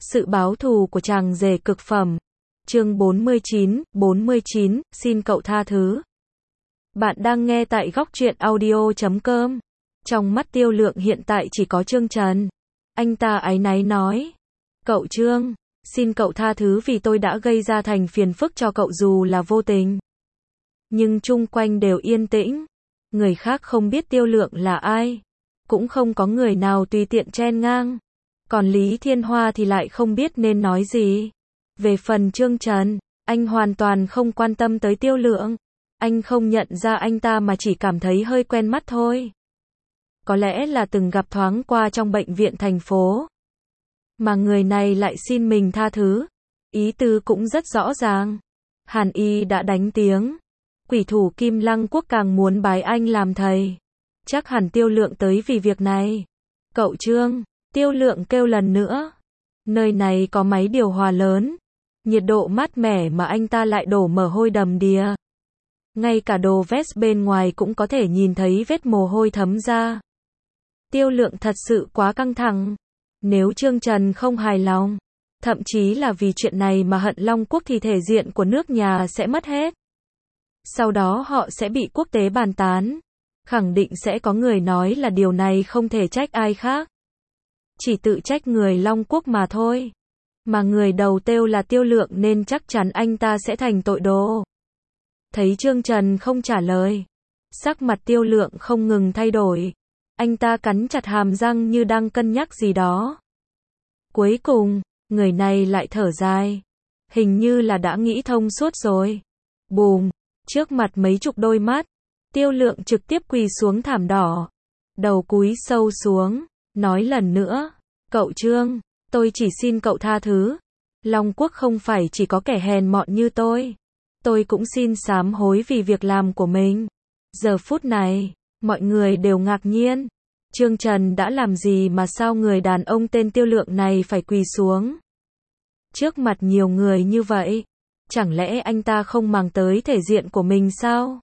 Sự báo thù của chàng rể cực phẩm. Chương 49, xin cậu tha thứ. Bạn đang nghe tại góc truyện audio.com. Trong mắt Tiêu Lượng hiện tại chỉ có Trương Trần. Anh ta áy náy nói. Cậu Trương, xin cậu tha thứ vì tôi đã gây ra thành phiền phức cho cậu dù là vô tình. Nhưng chung quanh đều yên tĩnh. Người khác không biết Tiêu Lượng là ai. Cũng không có người nào tùy tiện chen ngang. Còn Lý Thiên Hoa thì lại không biết nên nói gì. Về phần Trương Trần, anh hoàn toàn không quan tâm tới Tiêu Lượng. Anh không nhận ra anh ta mà chỉ cảm thấy hơi quen mắt thôi. Có lẽ là từng gặp thoáng qua trong bệnh viện thành phố. Mà người này lại xin mình tha thứ. Ý tứ cũng rất rõ ràng. Hàn Y đã đánh tiếng. Quỷ thủ Kim Lăng Quốc càng muốn bái anh làm thầy. Chắc hẳn Tiêu Lượng tới vì việc này. Cậu Trương, Tiêu Lượng kêu lần nữa. Nơi này có máy điều hòa lớn. Nhiệt độ mát mẻ mà anh ta lại đổ mồ hôi đầm đìa. Ngay cả đồ vest bên ngoài cũng có thể nhìn thấy vết mồ hôi thấm ra. Tiêu Lượng thật sự quá căng thẳng. Nếu Trương Trần không hài lòng, thậm chí là vì chuyện này mà hận Long Quốc thì thể diện của nước nhà sẽ mất hết. Sau đó họ sẽ bị quốc tế bàn tán. Khẳng định sẽ có người nói là điều này không thể trách ai khác. Chỉ tự trách người Long Quốc mà thôi. Mà người đầu têu là Tiêu Lượng nên chắc chắn anh ta sẽ thành tội đồ. Thấy Trương Trần không trả lời. Sắc mặt Tiêu Lượng không ngừng thay đổi. Anh ta cắn chặt hàm răng như đang cân nhắc gì đó. Cuối cùng, người này lại thở dài. Hình như là đã nghĩ thông suốt rồi. Bùm, trước mặt mấy chục đôi mắt. Tiêu Lượng trực tiếp quỳ xuống thảm đỏ. Đầu cúi sâu xuống. Nói lần nữa. Cậu Trương, tôi chỉ xin cậu tha thứ. Long Quốc không phải chỉ có kẻ hèn mọn như tôi. Tôi cũng xin sám hối vì việc làm của mình. Giờ phút này, mọi người đều ngạc nhiên. Trương Trần đã làm gì mà sao người đàn ông tên Tiêu Lượng này phải quỳ xuống? Trước mặt nhiều người như vậy. Chẳng lẽ anh ta không màng tới thể diện của mình sao?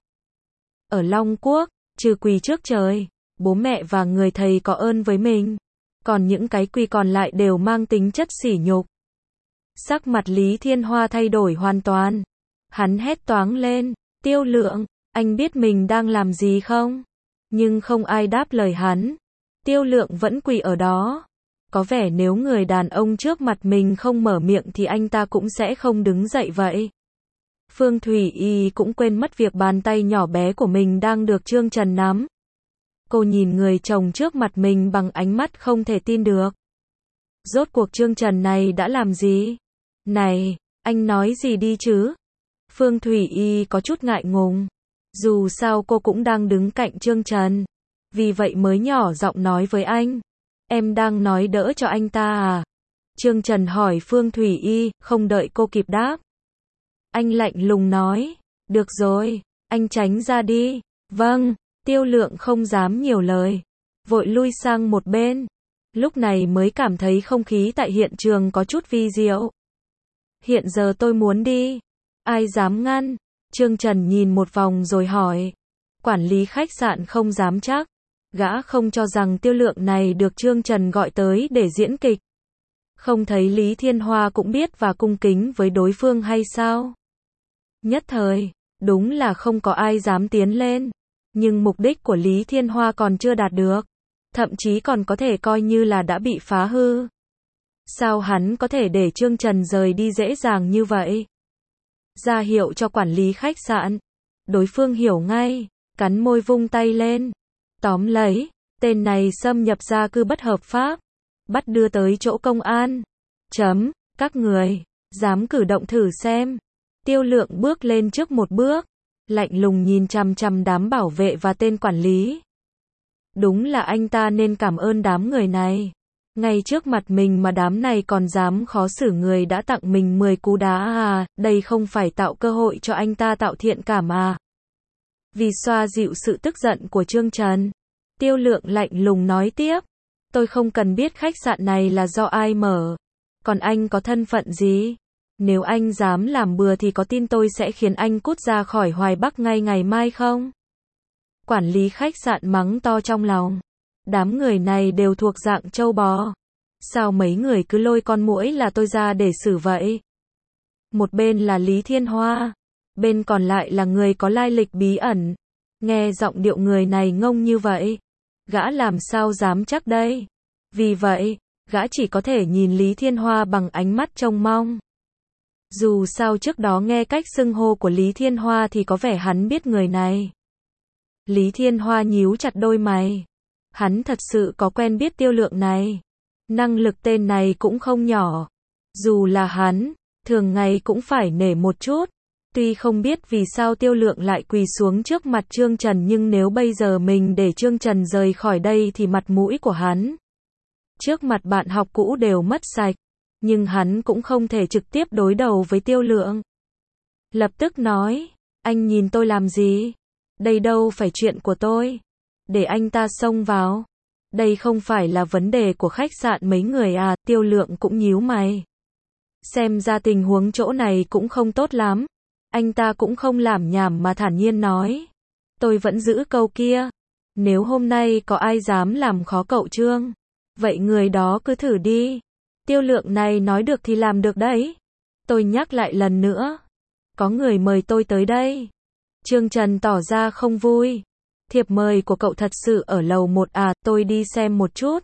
Ở Long Quốc, trừ quỳ trước trời, bố mẹ và người thầy có ơn với mình. Còn những cái quỳ còn lại đều mang tính chất sỉ nhục. Sắc mặt Lý Thiên Hoa thay đổi hoàn toàn. Hắn hét toáng lên. Tiêu Lượng, anh biết mình đang làm gì không? Nhưng không ai đáp lời hắn. Tiêu Lượng vẫn quỳ ở đó. Có vẻ nếu người đàn ông trước mặt mình không mở miệng thì anh ta cũng sẽ không đứng dậy vậy. Phương Thủy Y cũng quên mất việc bàn tay nhỏ bé của mình đang được Trương Trần nắm. Cô nhìn người chồng trước mặt mình bằng ánh mắt không thể tin được. Rốt cuộc Trương Trần này đã làm gì? Này, anh nói gì đi chứ? Phương Thủy Y có chút ngại ngùng. Dù sao cô cũng đang đứng cạnh Trương Trần. Vì vậy mới nhỏ giọng nói với anh. Em đang nói đỡ cho anh ta à? Trương Trần hỏi Phương Thủy Y, không đợi cô kịp đáp. Anh lạnh lùng nói. Được rồi, anh tránh ra đi. Vâng. Tiêu Lượng không dám nhiều lời. Vội lui sang một bên. Lúc này mới cảm thấy không khí tại hiện trường có chút vi diệu. Hiện giờ tôi muốn đi. Ai dám ngăn? Trương Trần nhìn một vòng rồi hỏi. Quản lý khách sạn không dám chắc. Gã không cho rằng Tiêu Lượng này được Trương Trần gọi tới để diễn kịch. Không thấy Lý Thiên Hoa cũng biết và cung kính với đối phương hay sao? Nhất thời, đúng là không có ai dám tiến lên. Nhưng mục đích của Lý Thiên Hoa còn chưa đạt được. Thậm chí còn có thể coi như là đã bị phá hư. Sao hắn có thể để Trương Trần rời đi dễ dàng như vậy? Ra hiệu cho quản lý khách sạn. Đối phương hiểu ngay, cắn môi vung tay lên. Tóm lấy, tên này xâm nhập gia cư bất hợp pháp. Bắt đưa tới chỗ công an. Các người, dám cử động thử xem. Tiêu Lượng bước lên trước một bước. Lạnh lùng nhìn chằm chằm đám bảo vệ và tên quản lý. Đúng là anh ta nên cảm ơn đám người này. Ngay trước mặt mình mà đám này còn dám khó xử người đã tặng mình 10 cú đá à, đây không phải tạo cơ hội cho anh ta tạo thiện cảm à. Vì xoa dịu sự tức giận của Trương Trần, Tiêu Lượng lạnh lùng nói tiếp. Tôi không cần biết khách sạn này là do ai mở. Còn anh có thân phận gì? Nếu anh dám làm bừa thì có tin tôi sẽ khiến anh cút ra khỏi Hoài Bắc ngay ngày mai không? Quản lý khách sạn mắng to trong lòng. Đám người này đều thuộc dạng trâu bò. Sao mấy người cứ lôi con muỗi là tôi ra để xử vậy? Một bên là Lý Thiên Hoa, bên còn lại là người có lai lịch bí ẩn. Nghe giọng điệu người này ngông như vậy, gã làm sao dám chắc đây? Vì vậy, gã chỉ có thể nhìn Lý Thiên Hoa bằng ánh mắt trông mong. Dù sao trước đó nghe cách xưng hô của Lý Thiên Hoa thì có vẻ hắn biết người này. Lý Thiên Hoa nhíu chặt đôi mày. Hắn thật sự có quen biết Tiêu Lượng này. Năng lực tên này cũng không nhỏ. Dù là hắn, thường ngày cũng phải nể một chút. Tuy không biết vì sao Tiêu Lượng lại quỳ xuống trước mặt Trương Trần, nhưng nếu bây giờ mình để Trương Trần rời khỏi đây thì mặt mũi của hắn trước mặt bạn học cũ đều mất sạch. Nhưng hắn cũng không thể trực tiếp đối đầu với Tiêu Lượng. Lập tức nói, anh nhìn tôi làm gì? Đây đâu phải chuyện của tôi. Để anh ta xông vào. Đây không phải là vấn đề của khách sạn mấy người à? Tiêu Lượng cũng nhíu mày. Xem ra tình huống chỗ này cũng không tốt lắm. Anh ta cũng không làm nhảm mà thản nhiên nói. Tôi vẫn giữ câu kia. Nếu hôm nay có ai dám làm khó cậu Trương, vậy người đó cứ thử đi. Tiêu Lượng này nói được thì làm được đấy. Tôi nhắc lại lần nữa. Có người mời tôi tới đây. Trương Trần tỏ ra không vui. Thiệp mời của cậu thật sự ở lầu 1 à? Tôi đi xem một chút.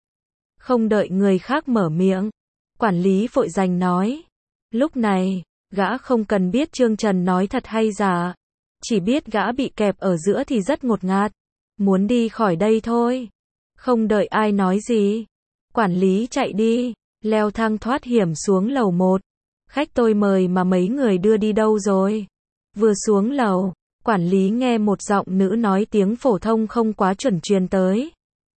Không đợi người khác mở miệng, quản lý vội giành nói. Lúc này, gã không cần biết Trương Trần nói thật hay giả. Chỉ biết gã bị kẹp ở giữa thì rất ngột ngạt. Muốn đi khỏi đây thôi. Không đợi ai nói gì, quản lý chạy đi, leo thang thoát hiểm xuống lầu 1. Khách tôi mời mà mấy người đưa đi đâu rồi? Vừa xuống lầu, quản lý nghe một giọng nữ nói tiếng phổ thông không quá chuẩn truyền tới.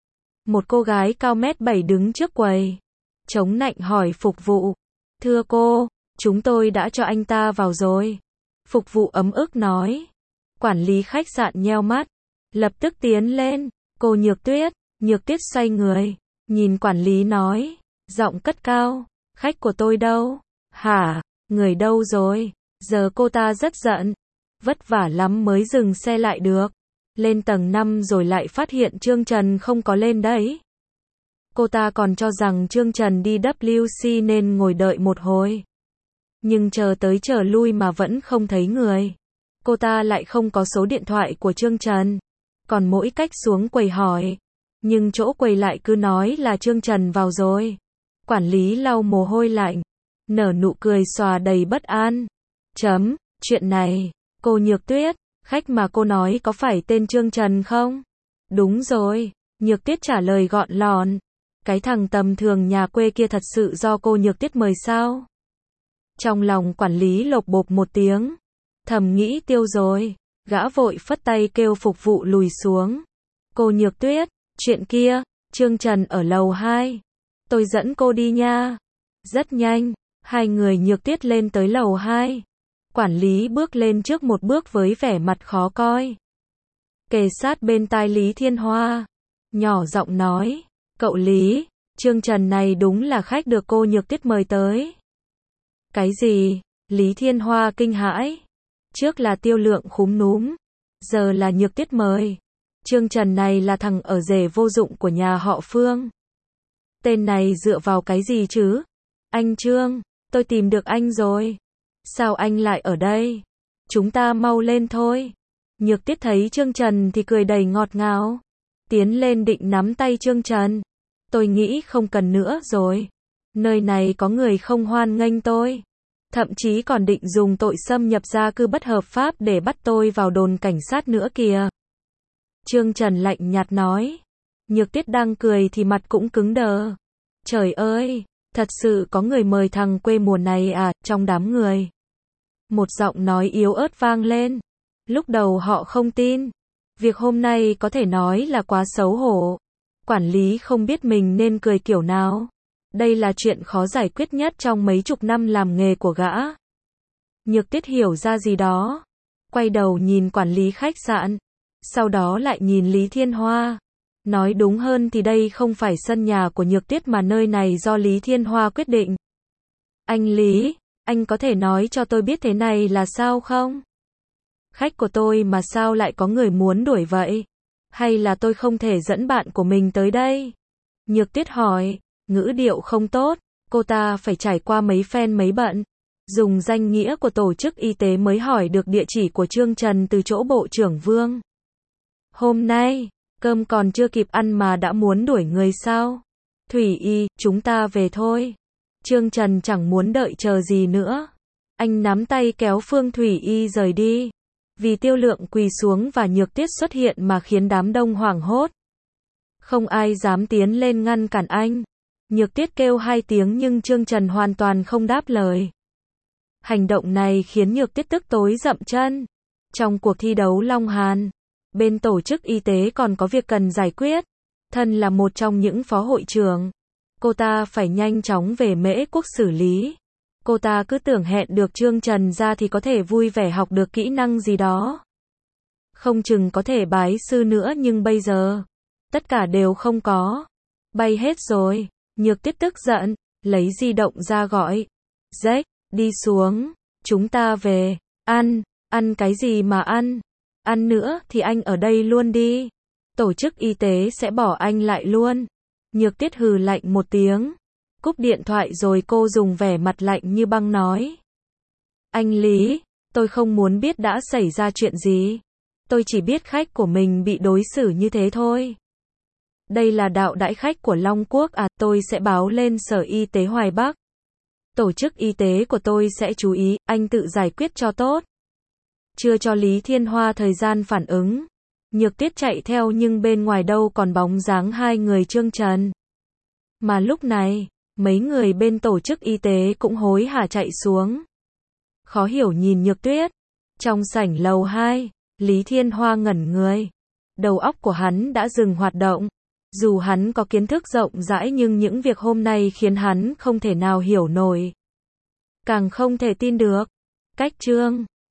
Một cô gái cao 1m7 đứng trước quầy, chống nạnh hỏi phục vụ. Thưa cô, chúng tôi đã cho anh ta vào rồi. Phục vụ ấm ức nói. Quản lý khách sạn nheo mắt, lập tức tiến lên. Cô Nhược Tuyết. Nhược Tuyết xoay người, nhìn quản lý nói, giọng cất cao, khách của tôi đâu? Hả? Người đâu rồi? Giờ cô ta rất giận, vất vả lắm mới dừng xe lại được. Lên tầng 5 rồi lại phát hiện Trương Trần không có lên đấy. Cô ta còn cho rằng Trương Trần đi WC nên ngồi đợi một hồi. Nhưng chờ tới chờ lui mà vẫn không thấy người. Cô ta lại không có số điện thoại của Trương Trần. Còn mỗi cách xuống quầy hỏi. Nhưng chỗ quầy lại cứ nói là Trương Trần vào rồi. Quản lý lau mồ hôi lạnh, nở nụ cười xòa đầy bất an. Chuyện này, cô Nhược Tuyết, khách mà cô nói có phải tên Trương Trần không? Đúng rồi, Nhược Tuyết trả lời gọn lọn. Cái thằng tầm thường nhà quê kia thật sự do cô Nhược Tuyết mời sao? Trong lòng quản lý lộp bộp một tiếng, thầm nghĩ tiêu rồi, gã vội phất tay kêu phục vụ lùi xuống. Cô Nhược Tuyết, chuyện kia, Trương Trần ở lầu 2. Tôi dẫn cô đi nha. Rất nhanh, hai người Nhược Tuyết lên tới lầu 2. Quản lý bước lên trước một bước với vẻ mặt khó coi. Kề sát bên tai Lý Thiên Hoa, nhỏ giọng nói, cậu Lý, Trương Trần này đúng là khách được cô Nhược Tuyết mời tới. Cái gì? Lý Thiên Hoa kinh hãi. Trước là Tiêu Lượng khúm núm, giờ là Nhược Tuyết mời. Trương Trần này là thằng ở rể vô dụng của nhà họ Phương. Tên này dựa vào cái gì chứ? Anh Trương, tôi tìm được anh rồi. Sao anh lại ở đây? Chúng ta mau lên thôi. Nhược Tuyết thấy Trương Trần thì cười đầy ngọt ngào. Tiến lên định nắm tay Trương Trần. Tôi nghĩ không cần nữa rồi. Nơi này có người không hoan nghênh tôi. Thậm chí còn định dùng tội xâm nhập gia cư bất hợp pháp để bắt tôi vào đồn cảnh sát nữa kìa. Trương Trần lạnh nhạt nói. Nhược Tuyết đang cười thì mặt cũng cứng đờ. Trời ơi, thật sự có người mời thằng quê mùa này à? Trong đám người, một giọng nói yếu ớt vang lên. Lúc đầu họ không tin. Việc hôm nay có thể nói là quá xấu hổ. Quản lý không biết mình nên cười kiểu nào. Đây là chuyện khó giải quyết nhất trong mấy chục năm làm nghề của gã. Nhược Tuyết hiểu ra gì đó, quay đầu nhìn quản lý khách sạn, sau đó lại nhìn Lý Thiên Hoa. Nói đúng hơn thì đây không phải sân nhà của Nhược Tuyết mà nơi này do Lý Thiên Hoa quyết định. Anh Lý, anh có thể nói cho tôi biết thế này là sao không? Khách của tôi mà sao lại có người muốn đuổi vậy? Hay là tôi không thể dẫn bạn của mình tới đây? Nhược Tuyết hỏi. ngữ điệu không tốt, cô ta phải trải qua mấy phen mấy bận. Dùng danh nghĩa của tổ chức y tế mới hỏi được địa chỉ của Trương Trần từ chỗ Bộ trưởng Vương. Hôm nay, cơm còn chưa kịp ăn mà đã muốn đuổi người sao? Thủy Y, chúng ta về thôi. Trương Trần chẳng muốn đợi chờ gì nữa. Anh nắm tay kéo Phương Thủy Y rời đi. Vì Tiêu Lượng quỳ xuống và Nhược Tiết xuất hiện mà khiến đám đông hoảng hốt. Không ai dám tiến lên ngăn cản anh. Nhược Tiết kêu 2 tiếng nhưng Trương Trần hoàn toàn không đáp lời. Hành động này khiến Nhược Tiết tức tối dậm chân. Trong cuộc thi đấu Long Hàn, bên tổ chức y tế còn có việc cần giải quyết. Thân là một trong những phó hội trưởng, cô ta phải nhanh chóng về Mễ Quốc xử lý. Cô ta cứ tưởng hẹn được Trương Trần ra thì có thể vui vẻ học được kỹ năng gì đó. Không chừng có thể bái sư nữa nhưng bây giờ, tất cả đều không có. Bay hết rồi. Nhược Tiết tức giận, lấy di động ra gọi. Jack, đi xuống, chúng ta về. Ăn cái gì mà ăn? Ăn nữa thì anh ở đây luôn đi. Tổ chức y tế sẽ bỏ anh lại luôn. Nhược Tiết hừ lạnh một tiếng. Cúp điện thoại rồi cô dùng vẻ mặt lạnh như băng nói. Anh Lý, tôi không muốn biết đã xảy ra chuyện gì. Tôi chỉ biết khách của mình bị đối xử như thế thôi. Đây là đạo đãi khách của Long Quốc à, tôi sẽ báo lên Sở Y tế Hoài Bắc. Tổ chức y tế của tôi sẽ chú ý, anh tự giải quyết cho tốt. Chưa cho Lý Thiên Hoa thời gian phản ứng. Nhược Tiết chạy theo nhưng bên ngoài đâu còn bóng dáng 2 người Trương Trần. Mà lúc này, mấy người bên tổ chức y tế cũng hối hả chạy xuống. Khó hiểu nhìn Nhược Tuyết. Trong sảnh lầu 2, Lý Thiên Hoa ngẩn người. Đầu óc của hắn đã dừng hoạt động. Dù hắn có kiến thức rộng rãi nhưng những việc hôm nay khiến hắn không thể nào hiểu nổi. Càng không thể tin được. Cách Trương